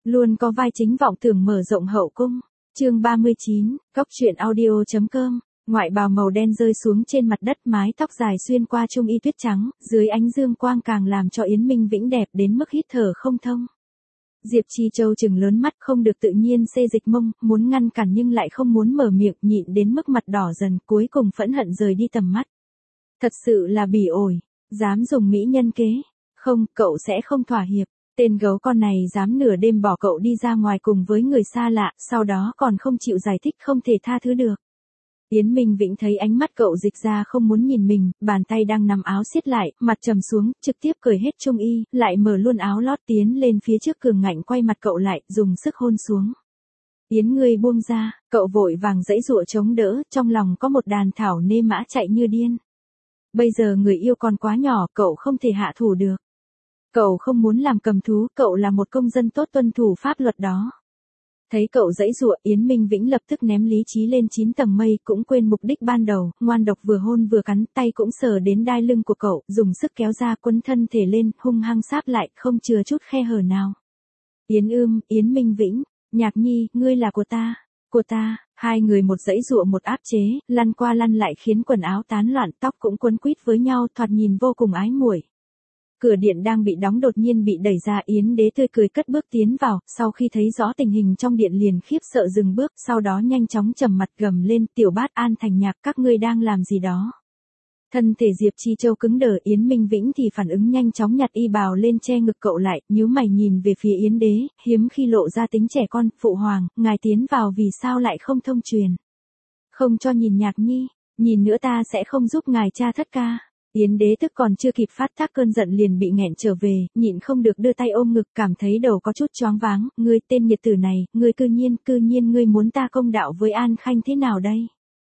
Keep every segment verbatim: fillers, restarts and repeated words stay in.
Luôn có vai chính vọng tưởng mở rộng hậu cung. Chương ba mươi chín, Cóc truyện audio.com. Ngoại bào màu đen rơi xuống trên mặt đất, mái tóc dài xuyên qua trung y tuyết trắng, dưới ánh dương quang càng làm cho Yến Minh Vĩnh đẹp đến mức hít thở không thông. Diệp Chi Châu trừng lớn mắt, không được tự nhiên xê dịch mông, muốn ngăn cản nhưng lại không muốn mở miệng, nhịn đến mức mặt đỏ dần, cuối cùng phẫn hận rời đi tầm mắt. Thật sự là bỉ ổi, dám dùng mỹ nhân kế. Không, cậu sẽ không thỏa hiệp. Tên gấu con này dám nửa đêm bỏ cậu đi ra ngoài cùng với người xa lạ, sau đó còn không chịu giải thích, không thể tha thứ được. Yến Minh Vĩnh thấy ánh mắt cậu dịch ra không muốn nhìn mình, bàn tay đang nắm áo siết lại, mặt trầm xuống, trực tiếp cởi hết trung y, lại mở luôn áo lót tiến lên phía trước cường ngạnh quay mặt cậu lại, dùng sức hôn xuống. Yến ngươi buông ra, cậu vội vàng giãy giụa chống đỡ, trong lòng có một đàn thảo nê mã chạy như điên. Bây giờ người yêu còn quá nhỏ, cậu không thể hạ thủ được. Cậu không muốn làm cầm thú, cậu là một công dân tốt tuân thủ pháp luật đó. Thấy cậu giãy giụa, Yến Minh Vĩnh lập tức ném lý trí lên chín tầng mây, cũng quên mục đích ban đầu, ngoan độc vừa hôn vừa cắn, tay cũng sờ đến đai lưng của cậu, dùng sức kéo ra, quấn thân thể lên, hung hăng sáp lại, không chừa chút khe hở nào. Yến Ưm, Yến Minh Vĩnh, Nhạc Nhi, ngươi là của ta, của ta. Hai người một giãy giụa một áp chế, lăn qua lăn lại khiến quần áo tán loạn, tóc cũng quấn quýt với nhau, thoạt nhìn vô cùng ái muội. Cửa điện đang bị đóng đột nhiên bị đẩy ra, Yến Đế tươi cười cất bước tiến vào, sau khi thấy rõ tình hình trong điện liền khiếp sợ dừng bước, sau đó nhanh chóng trầm mặt gầm lên, tiểu bát An Thành Nhạc, các ngươi đang làm gì đó. Thân thể Diệp Chi Châu cứng đờ, Yến Minh Vĩnh thì phản ứng nhanh chóng nhặt y bào lên che ngực cậu lại, nhíu mày nhìn về phía Yến Đế, hiếm khi lộ ra tính trẻ con, phụ hoàng, ngài tiến vào vì sao lại không thông truyền. Không cho nhìn Nhạc Nhi, nhìn nữa ta sẽ không giúp ngài cha thất ca. Yến Đế tức còn chưa kịp phát tác cơn giận liền bị nghẹn trở về, nhịn không được đưa tay ôm ngực, cảm thấy đầu có chút choáng váng, ngươi tên nghiệt tử này, ngươi cư nhiên, cư nhiên ngươi muốn ta công đạo với An Khanh thế nào đây?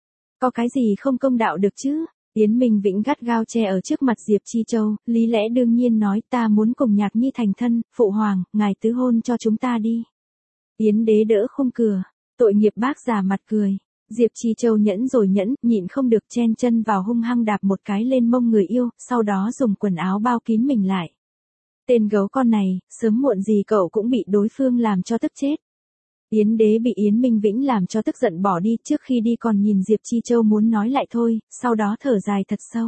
Có cái gì không công đạo được chứ? Yến Minh Vĩnh gắt gao che ở trước mặt Diệp Chi Châu, lý lẽ đương nhiên nói, ta muốn cùng Nhạc Nhi thành thân, phụ hoàng, ngài tứ hôn cho chúng ta đi. Yến Đế đỡ khung cửa, tội nghiệp bác già mặt cười. Diệp Chi Châu nhẫn rồi nhẫn, nhịn không được chen chân vào hung hăng đạp một cái lên mông người yêu, sau đó dùng quần áo bao kín mình lại. Tên gấu con này, sớm muộn gì cậu cũng bị đối phương làm cho tức chết. Yến Đế bị Yến Minh Vĩnh làm cho tức giận bỏ đi, trước khi đi còn nhìn Diệp Chi Châu muốn nói lại thôi, sau đó thở dài thật sâu.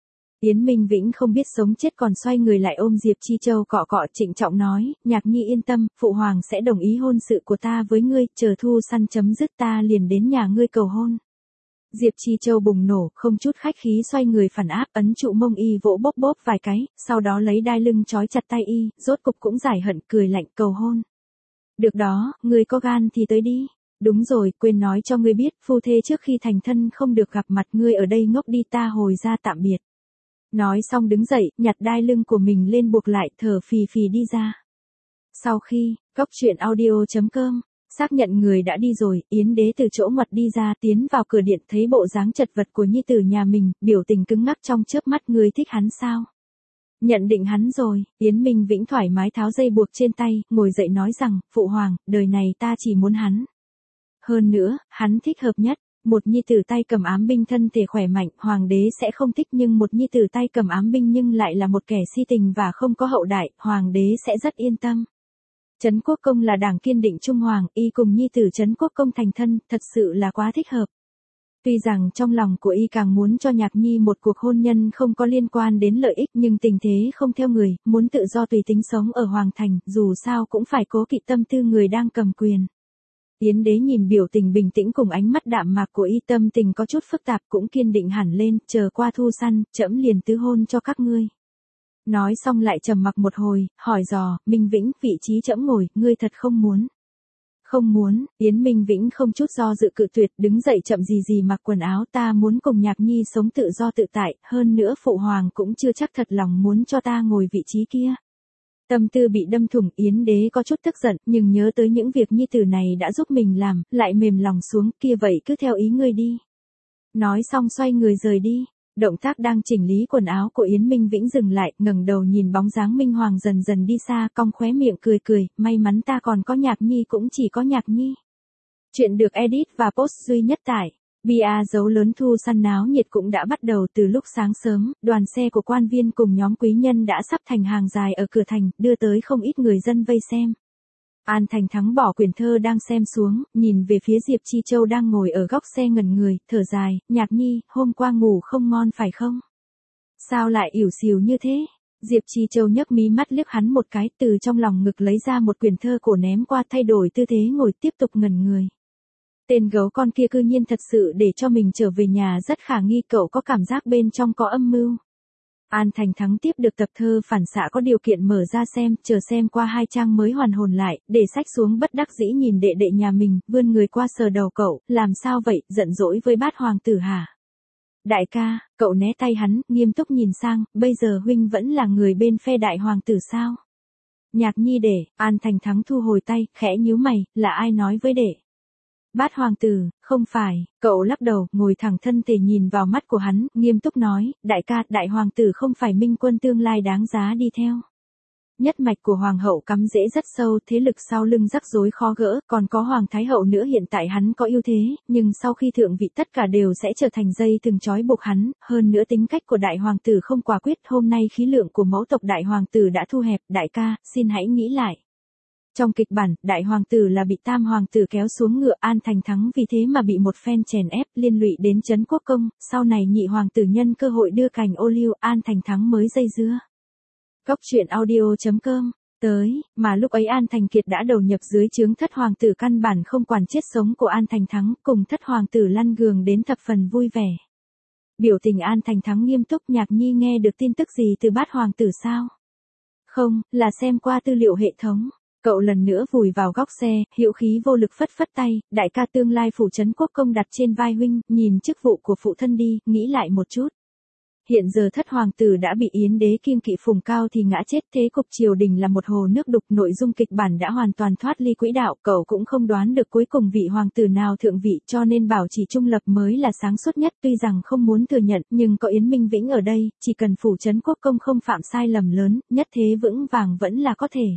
Yến Minh Vĩnh không biết sống chết còn xoay người lại ôm Diệp Chi Châu cọ cọ, trịnh trọng nói, Nhạc Nhi yên tâm, phụ hoàng sẽ đồng ý hôn sự của ta với ngươi, chờ thu săn chấm dứt ta liền đến nhà ngươi cầu hôn. Diệp Chi Châu bùng nổ, không chút khách khí xoay người phản áp, ấn trụ mông y vỗ bóp bóp vài cái, sau đó lấy đai lưng trói chặt tay y, rốt cục cũng giải hận, cười lạnh cầu hôn. Được đó, ngươi có gan thì tới đi. Đúng rồi, quên nói cho ngươi biết, phu thê trước khi thành thân không được gặp mặt, ngươi ở đây ngốc đi, ta hồi ra tạm biệt. Nói xong đứng dậy, nhặt đai lưng của mình lên buộc lại, thở phì phì đi ra. Sau khi, Cóc truyện audio.com, xác nhận người đã đi rồi, Yến Đế từ chỗ ngoặt đi ra, tiến vào cửa điện, thấy bộ dáng chật vật của nhi tử nhà mình, biểu tình cứng ngắc trong chớp mắt, người thích hắn sao? Nhận định hắn rồi, Yến Minh Vĩnh thoải mái tháo dây buộc trên tay, ngồi dậy nói rằng, phụ hoàng, đời này ta chỉ muốn hắn. Hơn nữa, hắn thích hợp nhất. Một nhi tử tay cầm ám binh thân thể khỏe mạnh, hoàng đế sẽ không thích, nhưng một nhi tử tay cầm ám binh nhưng lại là một kẻ si tình và không có hậu đại, hoàng đế sẽ rất yên tâm. Trấn Quốc Công là đảng kiên định trung hoàng, y cùng nhi tử Trấn Quốc Công thành thân, thật sự là quá thích hợp. Tuy rằng trong lòng của y càng muốn cho Nhạc Nhi một cuộc hôn nhân không có liên quan đến lợi ích, nhưng tình thế không theo người, muốn tự do tùy tính sống ở hoàng thành, dù sao cũng phải cố kỵ tâm tư người đang cầm quyền. Yến Đế nhìn biểu tình bình tĩnh cùng ánh mắt đạm mạc của y, tâm tình có chút phức tạp, cũng kiên định hẳn lên, chờ qua thu săn, trẫm liền tứ hôn cho các ngươi. Nói xong lại trầm mặc một hồi, hỏi dò, Minh Vĩnh, vị trí trẫm ngồi, ngươi thật không muốn? Không muốn, Yến Minh Vĩnh không chút do dự cự tuyệt, đứng dậy chậm gì gì mặc quần áo, ta muốn cùng Nhạc Nhi sống tự do tự tại, hơn nữa phụ hoàng cũng chưa chắc thật lòng muốn cho ta ngồi vị trí kia. Tâm tư bị đâm thủng, Yến Đế có chút tức giận, nhưng nhớ tới những việc nhi tử này đã giúp mình làm, lại mềm lòng xuống, kia vậy cứ theo ý ngươi đi. Nói xong xoay người rời đi, động tác đang chỉnh lý quần áo của Yến Minh Vĩnh dừng lại, ngẩng đầu nhìn bóng dáng Minh Hoàng dần dần đi xa, cong khóe miệng cười cười, may mắn ta còn có Nhạc Nhi, cũng chỉ có Nhạc Nhi. Chuyện được edit và post duy nhất tại bia dấu lớn. Thu săn náo nhiệt cũng đã bắt đầu từ lúc sáng sớm, đoàn xe của quan viên cùng nhóm quý nhân đã sắp thành hàng dài ở cửa thành, đưa tới không ít người dân vây xem. An Thành Thắng bỏ quyển thơ đang xem xuống, nhìn về phía Diệp Chi Châu đang ngồi ở góc xe ngẩn người, thở dài, Nhạc Nhi, hôm qua ngủ không ngon phải không? Sao lại ỉu xìu như thế? Diệp Chi Châu nhấc mí mắt liếc hắn một cái, từ trong lòng ngực lấy ra một quyển thơ cổ ném qua, thay đổi tư thế ngồi tiếp tục ngẩn người. Tên gấu con kia cư nhiên thật sự để cho mình trở về nhà, rất khả nghi, cậu có cảm giác bên trong có âm mưu. An Thành Thắng tiếp được tập thơ phản xạ có điều kiện mở ra xem, chờ xem qua hai trang mới hoàn hồn lại, để sách xuống bất đắc dĩ nhìn đệ đệ nhà mình, vươn người qua sờ đầu cậu, làm sao vậy, giận dỗi với Bát hoàng tử hả? Đại ca, cậu né tay hắn, nghiêm túc nhìn sang, bây giờ huynh vẫn là người bên phe đại hoàng tử sao? Nhạc Nhi để, An Thành Thắng thu hồi tay, khẽ nhíu mày, là ai nói với đệ? Bát hoàng tử, không phải, cậu lắc đầu, ngồi thẳng thân thể nhìn vào mắt của hắn, nghiêm túc nói, đại ca, đại hoàng tử không phải minh quân tương lai đáng giá đi theo. Nhất mạch của hoàng hậu cắm rễ rất sâu, thế lực sau lưng rắc rối khó gỡ, còn có hoàng thái hậu nữa, hiện tại hắn có ưu thế, nhưng sau khi thượng vị tất cả đều sẽ trở thành dây từng trói buộc hắn, hơn nữa tính cách của đại hoàng tử không quả quyết, hôm nay khí lượng của mẫu tộc đại hoàng tử đã thu hẹp, đại ca, xin hãy nghĩ lại. Trong kịch bản, đại hoàng tử là bị tam hoàng tử kéo xuống ngựa, An Thành Thắng vì thế mà bị một phen chèn ép, liên lụy đến Trấn Quốc Công, sau này nhị hoàng tử nhân cơ hội đưa cành ô liu, An Thành Thắng mới dây dưa. Góc truyện audio chấm com, tới, mà lúc ấy An Thành Kiệt đã đầu nhập dưới trướng thất hoàng tử, căn bản không quản chết sống của An Thành Thắng, cùng thất hoàng tử lăn gường đến thập phần vui vẻ. Biểu tình An Thành Thắng nghiêm túc, Nhạc Nhi nghe được tin tức gì từ Bát hoàng tử sao? Không, là xem qua tư liệu hệ thống. Cậu lần nữa vùi vào góc xe, hữu khí vô lực phất phất tay, đại ca, tương lai phủ Trấn Quốc Công đặt trên vai huynh, nhìn chức vụ của phụ thân đi, nghĩ lại một chút. Hiện giờ thất hoàng tử đã bị Yến đế kiêng kỵ, phùng cao thì ngã chết, thế cục triều đình là một hồ nước đục, nội dung kịch bản đã hoàn toàn thoát ly quỹ đạo, cậu cũng không đoán được cuối cùng vị hoàng tử nào thượng vị, cho nên bảo trì trung lập mới là sáng suốt nhất, tuy rằng không muốn thừa nhận, nhưng có Yến Minh Vĩnh ở đây, chỉ cần phủ Trấn Quốc Công không phạm sai lầm lớn, nhất thế vững vàng vẫn là có thể.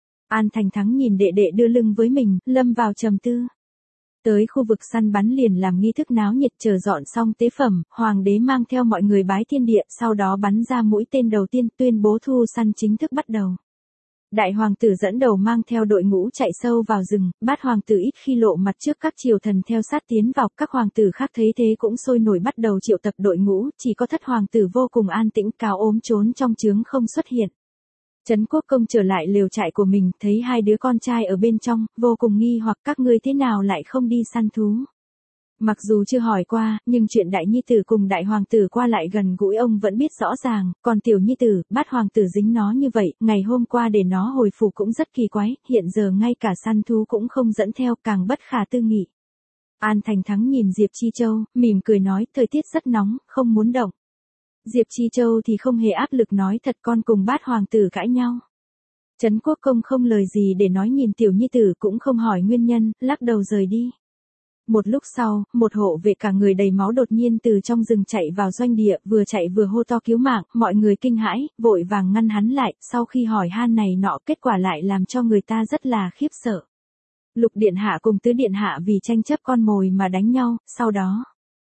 An Thành Thắng nhìn đệ đệ đưa lưng với mình, lâm vào trầm tư. Tới khu vực săn bắn liền làm nghi thức náo nhiệt, chờ dọn xong tế phẩm, hoàng đế mang theo mọi người bái thiên địa, sau đó bắn ra mũi tên đầu tiên, tuyên bố thu săn chính thức bắt đầu. Đại hoàng tử dẫn đầu mang theo đội ngũ chạy sâu vào rừng, Bát hoàng tử ít khi lộ mặt trước các triều thần theo sát tiến vào, các hoàng tử khác thấy thế cũng sôi nổi bắt đầu triệu tập đội ngũ, chỉ có thất hoàng tử vô cùng an tĩnh, cao ốm trốn trong trướng không xuất hiện. Trấn Quốc Công trở lại lều trại của mình, thấy hai đứa con trai ở bên trong, vô cùng nghi hoặc, các ngươi thế nào lại không đi săn thú. Mặc dù chưa hỏi qua, nhưng chuyện đại nhi tử cùng đại hoàng tử qua lại gần gũi ông vẫn biết rõ ràng, còn tiểu nhi tử, Bát hoàng tử dính nó như vậy, ngày hôm qua để nó hồi phục cũng rất kỳ quái, hiện giờ ngay cả săn thú cũng không dẫn theo, càng bất khả tư nghị. An Thành Thắng nhìn Diệp Chi Châu, mỉm cười nói, thời tiết rất nóng, không muốn động. Diệp Chi Châu thì không hề áp lực nói, thật con cùng Bát hoàng tử cãi nhau. Trấn Quốc Công không lời gì để nói, nhìn tiểu nhi tử cũng không hỏi nguyên nhân, lắc đầu rời đi. Một lúc sau, một hộ vệ cả người đầy máu đột nhiên từ trong rừng chạy vào doanh địa, vừa chạy vừa hô to cứu mạng, mọi người kinh hãi, vội vàng ngăn hắn lại, sau khi hỏi han này nọ, kết quả lại làm cho người ta rất là khiếp sợ. Lục điện hạ cùng tứ điện hạ vì tranh chấp con mồi mà đánh nhau, sau đó...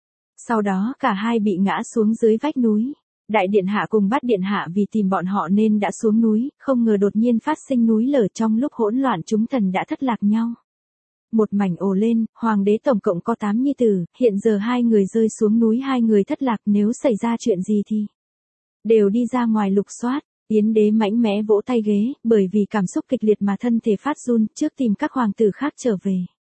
Sau đó cả hai bị ngã xuống dưới vách núi. Đại điện hạ cùng Bát điện hạ vì tìm bọn họ nên đã xuống núi, không ngờ đột nhiên phát sinh núi lở, trong lúc hỗn loạn chúng thần đã thất lạc nhau. Một mảnh ồ lên, hoàng đế tổng cộng có tám nhi tử, hiện giờ hai người rơi xuống núi, hai người thất lạc, nếu xảy ra chuyện gì thì đều đi ra ngoài lục soát. Yến đế mạnh mẽ vỗ tay ghế, bởi vì cảm xúc kịch liệt mà thân thể phát run, trước tìm các hoàng tử khác trở về.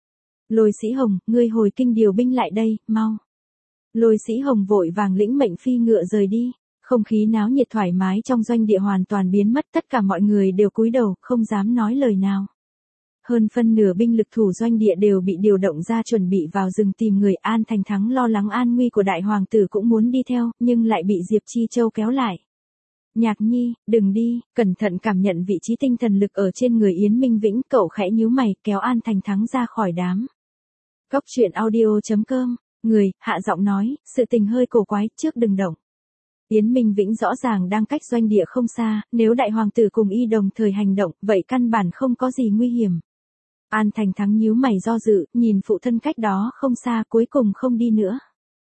Lôi Sĩ Hồng, ngươi hồi kinh điều binh lại đây, mau. Lôi Sĩ Hồng vội vàng lĩnh mệnh phi ngựa rời đi, không khí náo nhiệt thoải mái trong doanh địa hoàn toàn biến mất, tất cả mọi người đều cúi đầu, không dám nói lời nào. Hơn phân nửa binh lực thủ doanh địa đều bị điều động ra chuẩn bị vào rừng tìm người. An Thành Thắng lo lắng an nguy của đại hoàng tử cũng muốn đi theo, nhưng lại bị Diệp Chi Châu kéo lại. Nhạc Nhi, đừng đi, cẩn thận cảm nhận vị trí tinh thần lực ở trên người Yến Minh Vĩnh, cậu khẽ nhíu mày, kéo An Thành Thắng ra khỏi đám. Góc truyện audio chấm com, người, hạ giọng nói, sự tình hơi cổ quái, trước đừng động. Yến Minh Vĩnh rõ ràng đang cách doanh địa không xa, nếu đại hoàng tử cùng y đồng thời hành động, vậy căn bản không có gì nguy hiểm. An Thành Thắng nhíu mày do dự, nhìn phụ thân cách đó không xa, cuối cùng không đi nữa.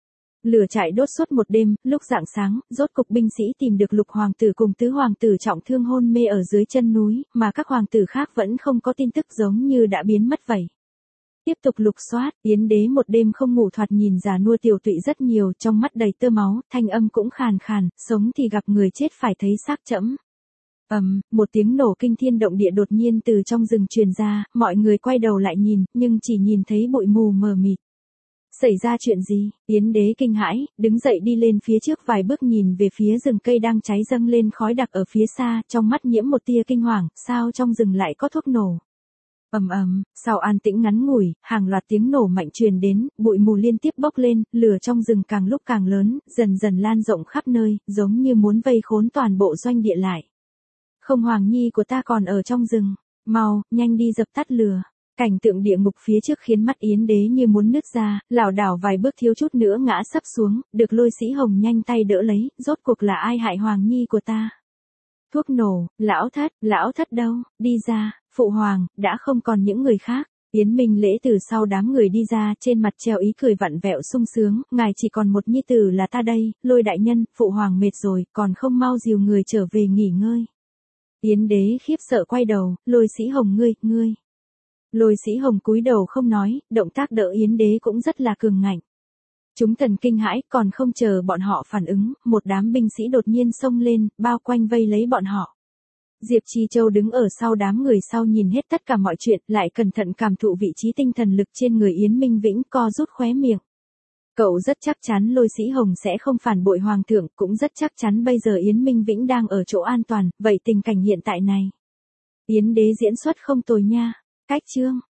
Lửa trại đốt suốt một đêm, lúc rạng sáng, rốt cục binh sĩ tìm được lục hoàng tử cùng tứ hoàng tử trọng thương hôn mê ở dưới chân núi, mà các hoàng tử khác vẫn không có tin tức giống như đã biến mất vậy. Tiếp tục lục soát, Yến đế một đêm không ngủ thoạt nhìn già nua tiều tụy rất nhiều, trong mắt đầy tơ máu, thanh âm cũng khàn khàn, sống thì gặp người chết phải thấy xác trẫm. Ầm, um, một tiếng nổ kinh thiên động địa đột nhiên từ trong rừng truyền ra, mọi người quay đầu lại nhìn, nhưng chỉ nhìn thấy bụi mù mờ mịt. Xảy ra chuyện gì? Yến đế kinh hãi, đứng dậy đi lên phía trước vài bước nhìn về phía rừng cây đang cháy dâng lên khói đặc ở phía xa, trong mắt nhiễm một tia kinh hoàng, sao trong rừng lại có thuốc nổ? Ầm ầm, sau an tĩnh ngắn ngủi, hàng loạt tiếng nổ mạnh truyền đến, bụi mù liên tiếp bốc lên, lửa trong rừng càng lúc càng lớn, dần dần lan rộng khắp nơi, giống như muốn vây khốn toàn bộ doanh địa lại. Không, hoàng nhi của ta còn ở trong rừng, mau, nhanh đi dập tắt lửa. Cảnh tượng địa ngục phía trước khiến mắt Yến đế như muốn nứt ra, lảo đảo vài bước thiếu chút nữa ngã sấp xuống, được Lôi Sĩ Hồng nhanh tay đỡ lấy, rốt cuộc là ai hại hoàng nhi của ta? Thuốc nổ, lão thất, lão thất đâu, đi ra, phụ hoàng, đã không còn những người khác. Yến Minh Lễ từ sau đám người đi ra, trên mặt treo ý cười vặn vẹo sung sướng, ngài chỉ còn một nhi tử là ta đây, Lôi đại nhân, phụ hoàng mệt rồi, còn không mau dìu người trở về nghỉ ngơi. Yến đế khiếp sợ quay đầu, Lôi Sĩ Hồng ngươi, ngươi. Lôi Sĩ Hồng cúi đầu không nói, động tác đỡ Yến đế cũng rất là cường ngạnh. Chúng thần kinh hãi, còn không chờ bọn họ phản ứng, một đám binh sĩ đột nhiên xông lên, bao quanh vây lấy bọn họ. Diệp Trì Châu đứng ở sau đám người sau nhìn hết tất cả mọi chuyện, lại cẩn thận cảm thụ vị trí tinh thần lực trên người Yến Minh Vĩnh, co rút khóe miệng. Cậu rất chắc chắn Lôi Sĩ Hồng sẽ không phản bội hoàng thượng, cũng rất chắc chắn bây giờ Yến Minh Vĩnh đang ở chỗ an toàn, vậy tình cảnh hiện tại này. Yến đế diễn xuất không tồi nha. Cách chương